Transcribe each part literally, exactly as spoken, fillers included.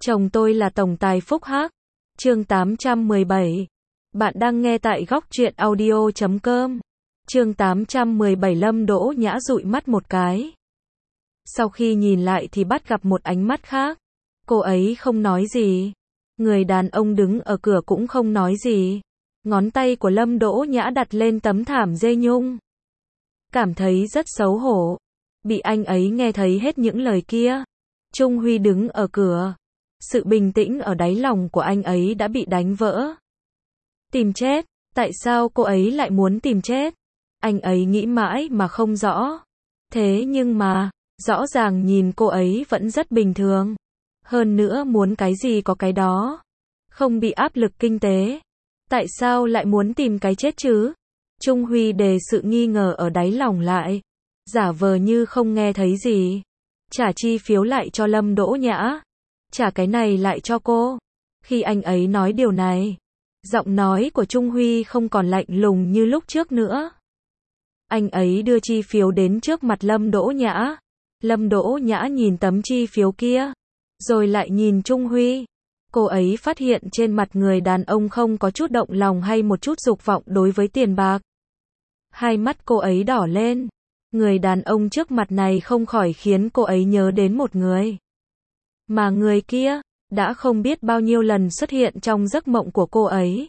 Chồng tôi là tổng tài phúc hắc. Chương tám trăm mười bảy. Bạn đang nghe tại góc truyện audio chấm com. Chương tám trăm mười bảy. Lâm Đỗ Nhã dụi mắt một cái. Sau khi nhìn lại thì bắt gặp một ánh mắt khác. Cô ấy không nói gì. Người đàn ông đứng ở cửa cũng không nói gì. Ngón tay của Lâm Đỗ Nhã đặt lên tấm thảm dê nhung. Cảm thấy rất xấu hổ. Bị anh ấy nghe thấy hết những lời kia. Trung Huy đứng ở cửa. Sự bình tĩnh ở đáy lòng của anh ấy đã bị đánh vỡ. Tìm chết? Tại sao cô ấy lại muốn tìm chết? Anh ấy nghĩ mãi mà không rõ. Thế nhưng mà, rõ ràng nhìn cô ấy vẫn rất bình thường. Hơn nữa muốn cái gì có cái đó. Không bị áp lực kinh tế. Tại sao lại muốn tìm cái chết chứ? Trung Huy đề sự nghi ngờ ở đáy lòng lại. Giả vờ như không nghe thấy gì. Trả chi phiếu lại cho Lâm Đỗ Nhã. Trả cái này lại cho cô. Khi anh ấy nói điều này, giọng nói của Trung Huy không còn lạnh lùng như lúc trước nữa. Anh ấy đưa chi phiếu đến trước mặt Lâm Đỗ Nhã. Lâm Đỗ Nhã nhìn tấm chi phiếu kia, rồi lại nhìn Trung Huy. Cô ấy phát hiện trên mặt người đàn ông không có chút động lòng hay một chút dục vọng đối với tiền bạc. Hai mắt cô ấy đỏ lên. Người đàn ông trước mặt này không khỏi khiến cô ấy nhớ đến một người. Mà người kia, đã không biết bao nhiêu lần xuất hiện trong giấc mộng của cô ấy.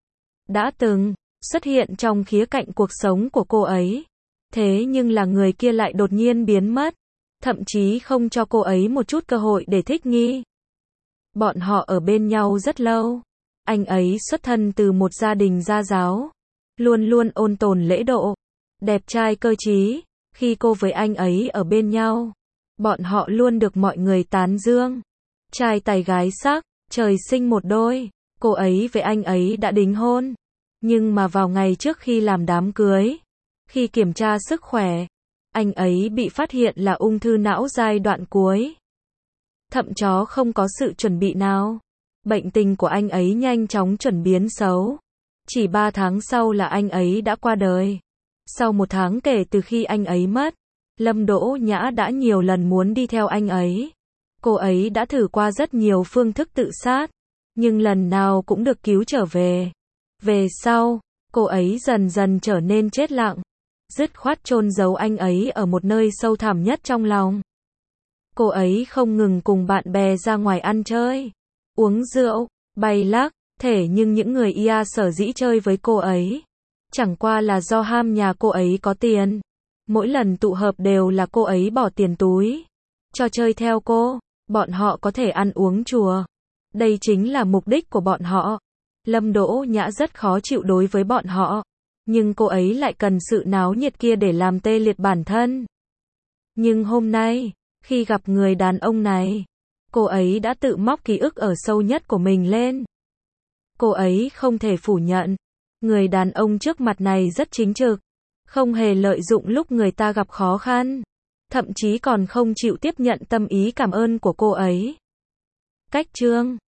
Đã từng, xuất hiện trong khía cạnh cuộc sống của cô ấy. Thế nhưng là người kia lại đột nhiên biến mất. Thậm chí không cho cô ấy một chút cơ hội để thích nghi. Bọn họ ở bên nhau rất lâu. Anh ấy xuất thân từ một gia đình gia giáo. Luôn luôn ôn tồn lễ độ. Đẹp trai cơ trí. Khi cô với anh ấy ở bên nhau, bọn họ luôn được mọi người tán dương. Trai tài gái sắc, trời sinh một đôi. Cô ấy với anh ấy đã đính hôn. Nhưng mà vào ngày trước khi làm đám cưới, khi kiểm tra sức khỏe, anh ấy bị phát hiện là ung thư não giai đoạn cuối. Thậm chó không có sự chuẩn bị nào. Bệnh tình của anh ấy nhanh chóng chuyển biến xấu. Chỉ ba tháng sau là anh ấy đã qua đời. Sau một tháng kể từ khi anh ấy mất, Lâm Đỗ Nhã đã nhiều lần muốn đi theo anh ấy. Cô ấy đã thử qua rất nhiều phương thức tự sát, nhưng lần nào cũng được cứu trở về. Về sau, cô ấy dần dần trở nên chết lặng, dứt khoát chôn giấu anh ấy ở một nơi sâu thẳm nhất trong lòng. Cô ấy không ngừng cùng bạn bè ra ngoài ăn chơi, uống rượu, bay lắc, thể nhưng những người ia sở dĩ chơi với cô ấy. Chẳng qua là do ham nhà cô ấy có tiền. Mỗi lần tụ hợp đều là cô ấy bỏ tiền túi cho chơi theo cô. Bọn họ có thể ăn uống chùa. Đây chính là mục đích của bọn họ. Lâm Đỗ Nhã rất khó chịu đối với bọn họ. Nhưng cô ấy lại cần sự náo nhiệt kia để làm tê liệt bản thân. Nhưng hôm nay, khi gặp người đàn ông này, cô ấy đã tự móc ký ức ở sâu nhất của mình lên. Cô ấy không thể phủ nhận. Người đàn ông trước mặt này rất chính trực. Không hề lợi dụng lúc người ta gặp khó khăn. Thậm chí còn không chịu tiếp nhận tâm ý cảm ơn của cô ấy. Cách chương